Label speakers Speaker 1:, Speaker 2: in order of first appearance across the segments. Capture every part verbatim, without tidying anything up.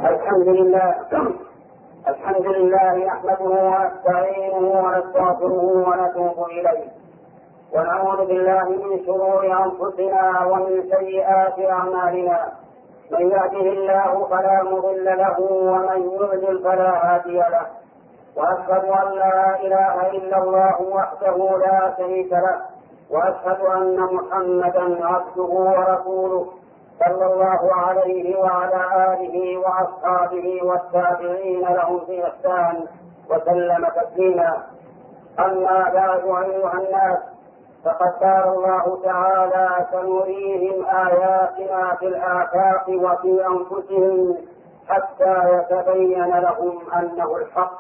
Speaker 1: الحمد لله الحمد لله نحمده ونستعينه ونستغفره ونتوب إليه، ونعوذ بالله من شرور أنفسنا ومن سيئات أعمالنا. من يهده الله فلا مضل له ومن يضلل فلا هادي له، وأشهد أن لا إله إلا الله وحده لا شريك له، وأشهد أن محمدا عبده ورسوله صلى الله عليه وعلى آله وأصحابه والتابعين لهم في إحسان وسلم تسليما. أما بعد أيها الناس، فقد قال الله تعالى: سنريهم آياتنا في الآفاق وفي أنفسهم حتى يتبين لهم أنه الحق.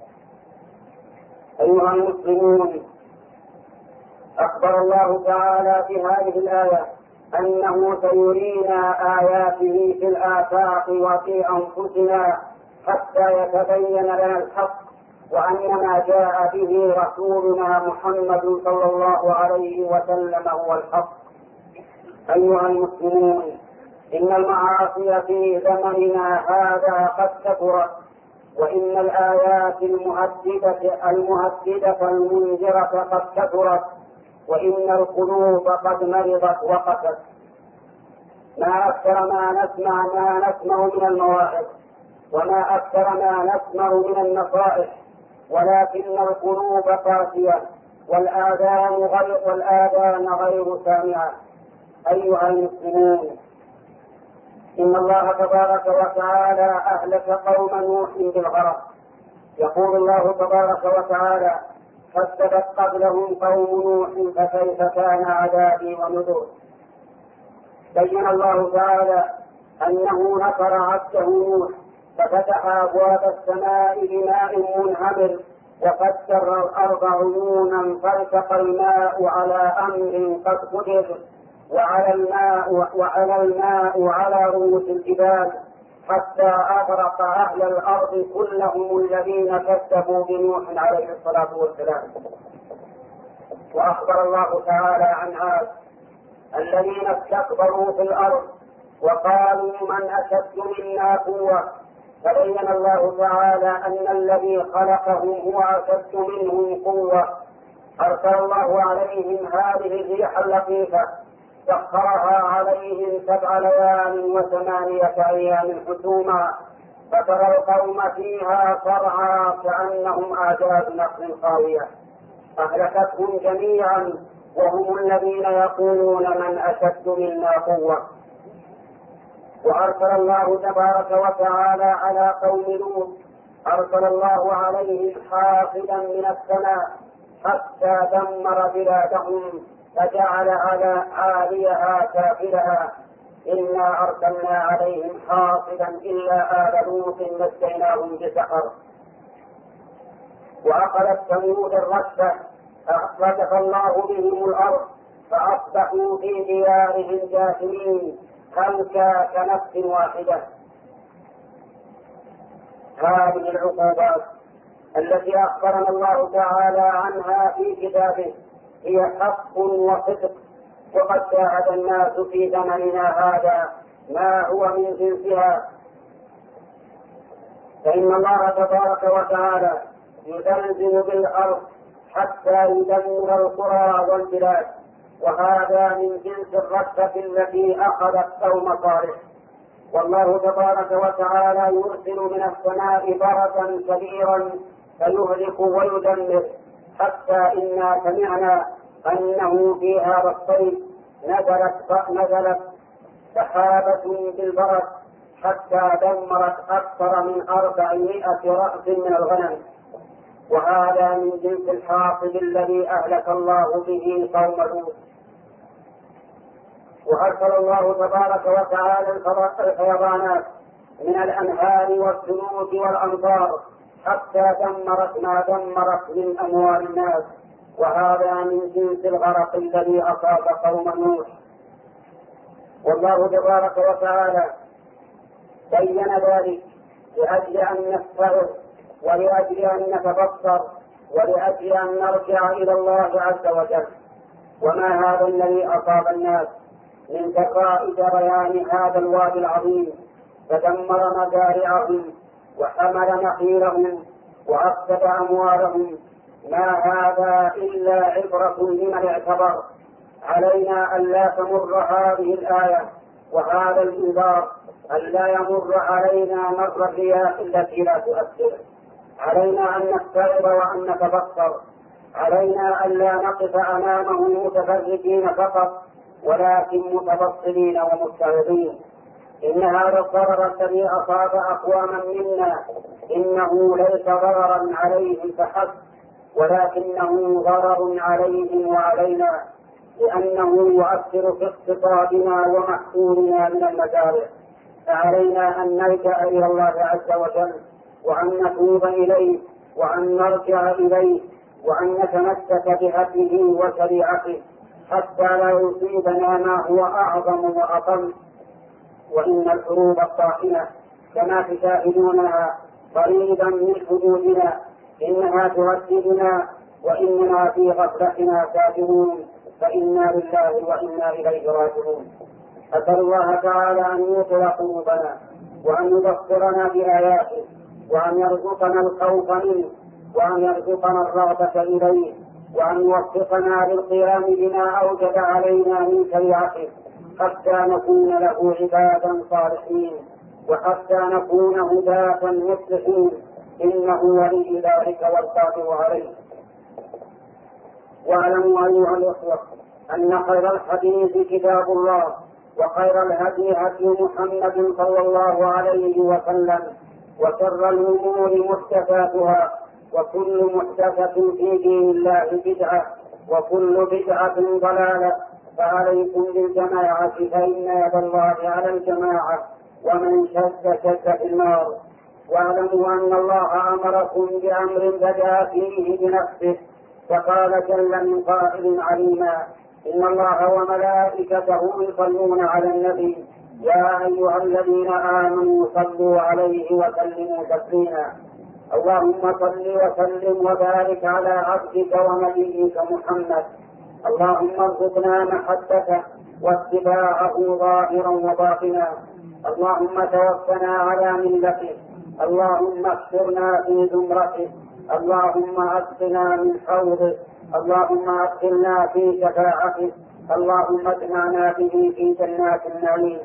Speaker 1: أيها المسلمون، أخبر الله تعالى في هذه الآية أنه سيرينا آياته في الآفاق وفي أنفسنا حتى يتبين لنا الحق، وأن ما جاء به رسولنا محمد صلى الله عليه وسلم هو الحق. أيها المسلمون، إن المعاصي في زمننا هذا قد كثرت، وإن الآيات المهددة المهددة المنذرة قد كثرت، وإن القلوب قد مرضت وقست. ما أكثر ما نسمع ما نسمع من المواعظ، وما أكثر ما نسمع من النصائح، ولكن القلوب قاسية والآذان غير والآذان غير سامعة. أيها المسلمون، إن الله تبارك وتعالى أهلك قوم نوح بالغرق. يقول الله تبارك وتعالى: كذبت قبلهم قوم نوح فكيف كان عذابي ونذر. بين الله تعالى أنه نصر عبده نوح، ففتح أبواب السماء بماء منهمر، وفجر الأرض عيونا فالتقى الماء على أمر قد قدر، وعلى الماء وعلى الماء على رؤوس الجبال، حتى أغرق أهل الأرض كلهم الذين كذبوا بنوح عليه الصلاة والسلام. وأخبر الله تعالى عن عاد الذين استكبروا في الأرض وقالوا: من أشد منا قوة. فبين الله تعالى أن الذي خلقهم هو أشد منهم قوة. أرسل الله عليهم هذه الريح اللطيفة، سخرها عليهم سبع ليال وثمانية أيام حسوما، فترى القوم فيها صرعى كأنهم أعجاز نخل خاوية، أهلكتهم جميعا وهم الذين يقولون: من أشد منا قوة. وأرسل الله تبارك وتعالى على قوم لوط، أرسل الله عليهم حافظا من السماء حتى دمر بلادهم فجعل على عاليها سافلها. إنا أرسلنا عليهم حافظا إلا آل لوط نجيناهم بسحر. وأخذت ثمود الرشفة، أخرجف الله بهم الأرض فأصبحوا في ديارهم جاثمين هلكا كنفس واحدة. هذه العقوبات التي أخبرنا الله تعالى عنها في كتابه هي حق وصدق، وقد شاهد الناس في زمننا هذا ما هو من جنسها. فإن الله تبارك وتعالى يزلزل بالأرض حتى يدمر القرى والبلاد، وهذا من جنس الرشفة التي أخذت قوم صالح. والله تبارك وتعالى يرسل من السماء بركا كبيرا فيهلك ويدمر، حتى إنا سمعنا أنه في هذا الصيف نزلت نزلت سحابة بالبرد حتى دمرت أكثر من أربعمائة رأس من الغنم، وهذا من جنس الحاصب الذي أهلك الله به قوم لوط. وأرسل الله تبارك وتعالى الفيضانات من الأنهار والثلوج والأمطار حتى دمرت ما دمرت من أموال الناس، وهذا من جنس الغرق الذي أصاب قوم نوح. والله تبارك وتعالى بين ذلك لأجل أن نستغفر، ولأجل أن نتبصر، ولأجل أن نرجع إلى الله عز وجل. وما هذا الذي أصاب الناس من دقائق بيان هذا الوادي العظيم فدمر مزارعهم وحمل نخيلهم وأفسد أموالهم. ما هذا إلا عبرة لمن اعتبر. علينا ألا تمر هذه الآية وهذا الإنذار ألا يمر علينا مر الرياح التي لا تؤثر. علينا أن نستعظ وأن نتبصر. علينا ألا نقف أمامه متفرجين فقط ولكن متبصرين ومستعظين. إن هذا الضرر الذي أصاب أقواما منا إنه ليس ضررا عليهم فحسب ولكنه ضرر عليهم وعلينا، لأنه يؤثر في اقتصادنا ومحصولنا من المزارع. فعلينا أن نلجأ إلى الله عز وجل وأن نتوب إليه وأن نرجع إليه وأن نتمسك بهديه وشريعته حتى لا يصيبنا ما هو أعظم وأطم. وإن الحروب الطاحنة كما تشاهدونها قريبا من حدودنا إنها تهددنا وإننا في غفلتنا كافرون، فإنا لله وإنا إليه راجعون. أسأل الله تعالى أن يوقظ قلوبنا وأن يبصرنا بآياته وأن يرزقنا الخوف منه وأن يرزقنا الرغبة إليه وأن يوفقنا للقيام بما أوجب علينا من شريعته حتى نكون له عبادا صالحين وحتى نكون هداة مصلحين، إنه ولي ذلك والقادر عليه. واعلموا أيها الأخوة أن خير الحديث كتاب الله وخير الهدي هدي محمد صلى الله عليه وسلم وشر الأمور محدثاتها وكل محدثة في دين الله بدعة وكل بدعة ضلالة. فعليكم بالجماعة فإن يد الله على الجماعة ومن شد شد في النار. واعلموا أن الله أمركم بأمر بدأ فيه بنفسه فقال جل من قائل عليما: إن الله وملائكته يصلون على النبي يا أيها الذين آمنوا صلوا عليه وسلموا تسليما. اللهم صل وسلم وبارك على عبدك ونبيك محمد. اللهم ارزقنا محبته واتباعه ظاهرا وباطنا. اللهم توفنا على ملته. اللهم احشرنا في زمرته. اللهم اسقنا من حوضه. اللهم ادخلنا في شفاعته. اللهم اجمعنا به في جنات النعيم.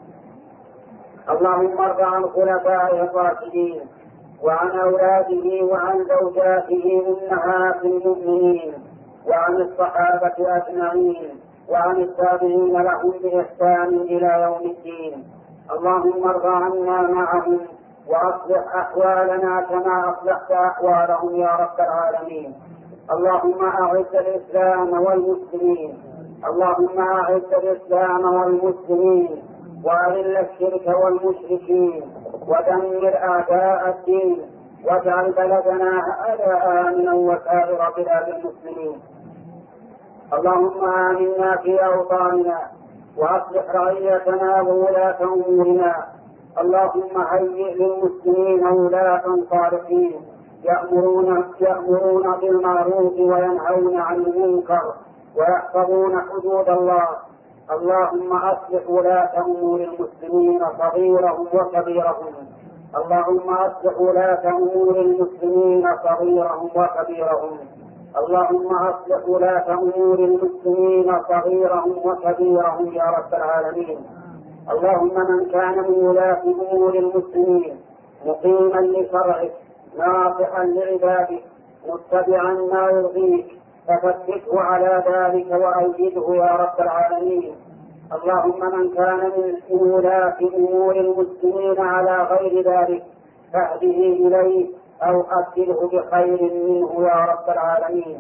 Speaker 1: اللهم ارض عن خلفائه الراشدين وعن اولاده وعن زوجاته امهات المؤمنين وعن الصحابة أجمعين وعن التابعين لهم بإحسان إلى يوم الدين. اللهم ارض عنا معهم وأصلح أحوالنا كما أصلحت أحوالهم يا رب العالمين. اللهم أعز الإسلام والمسلمين. اللهم أعز الإسلام والمسلمين وأذل الشرك والمشركين ودمر أعداء الدين واجعل بلدنا هذا آمنا وسائر بلاد المسلمين. اللهم آمنا في أوطاننا وأصلح رعيتنا وولاة أمورنا. اللهم هيئ للمسلمين ولاة صالحين يأمرون, يأمرون بالمعروف وينهون عن المنكر ويحفظون حدود الله. اللهم أصلح ولاة أمور المسلمين صغيرهم وكبيرهم. اللهم أصلح ولاة أمور المسلمين صغيرهم وكبيرهم. اللهم أصلح ولاة أمور المسلمين صغيرهم وكبيرهم يا رب العالمين. اللهم من كان من ولاة أمور المسلمين مقيما لشرعك ناصحا لعبادك متبعا ما يرضيك فثبته على ذلك وأيده يا رب العالمين. اللهم من كان من ولاة أمور المسلمين على غير ذلك فاهده إليه أو أبدله بخير منه يا رب العالمين.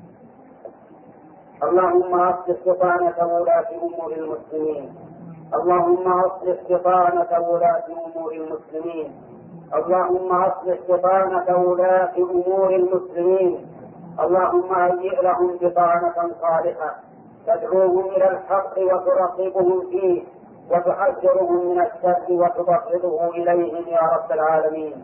Speaker 1: اللهم أصلح بطانة ولاة أمور المسلمين. اللهم أصلح بطانة ولاة أمور المسلمين. اللهم أصلح بطانة ولاة أمور المسلمين. اللهم هيئ لهم بطانة صالحة تدعوهم إلى الحق وترغبهم فيه وتحذرهم من الشر وتبغضه إليهم يا رب العالمين.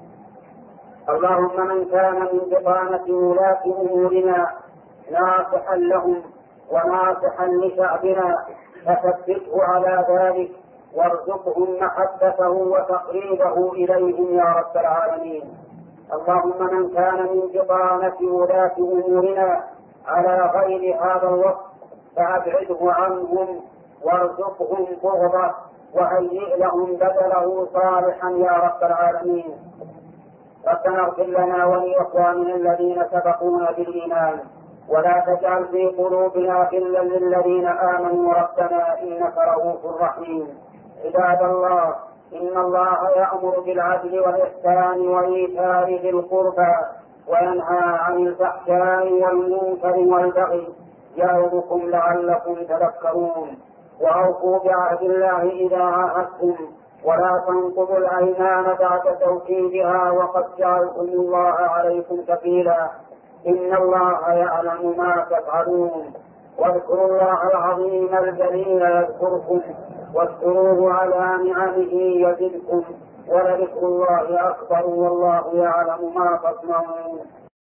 Speaker 1: اللهم من كان من بطانة ولاة أمورنا ناصحا لهم وناصحا لشعبنا فثبته على ذلك وارزقهم محبته وتقريبه إليهم يا رب العالمين. اللهم من كان من بطانة ولاة أمورنا على غير هذا الوقت فأبعده عنهم وارزقهم بغضه وهيئ لهم بدله صالحا يا رب العالمين. ربنا اغفر لنا ولإخواننا الذين سبقونا بالإيمان ولا تجعل في قلوبنا غلا للذين آمنوا ربنا إنك رؤوف رحيم. عباد الله، إن الله يأمر بالعدل والإحسان وإيتاء ذي القربى وينهى عن الفحشاء والمنكر والبغي يعظكم لعلكم تذكرون. وأوفوا بعهد الله إذا عاهدتم ولا تنقضوا الأيمان بعد توكيدها وقد جعلتم الله عليكم كفيلا إن الله يعلم ما تفعلون. واذكروا الله العظيم الجليل يذكركم واشكروه على نعمه يزدكم ولذكر الله أكبر والله يعلم ما تصنعون.